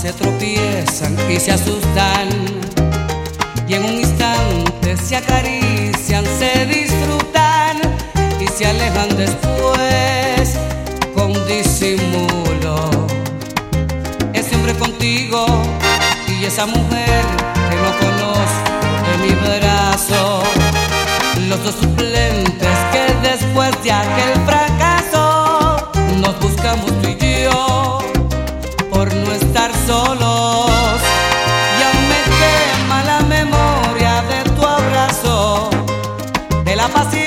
se tropiezan y se asustan, y en un instante se acarician, se disfrutan y se alejan después con disimulo. Ese hombre contigo y esa mujer que no conozco de mi brazo, los dos suplentes que después de aquel fracaso nos buscamos tú y yo por no estar solos. Y aún me quema la memoria de tu abrazo, de la paciencia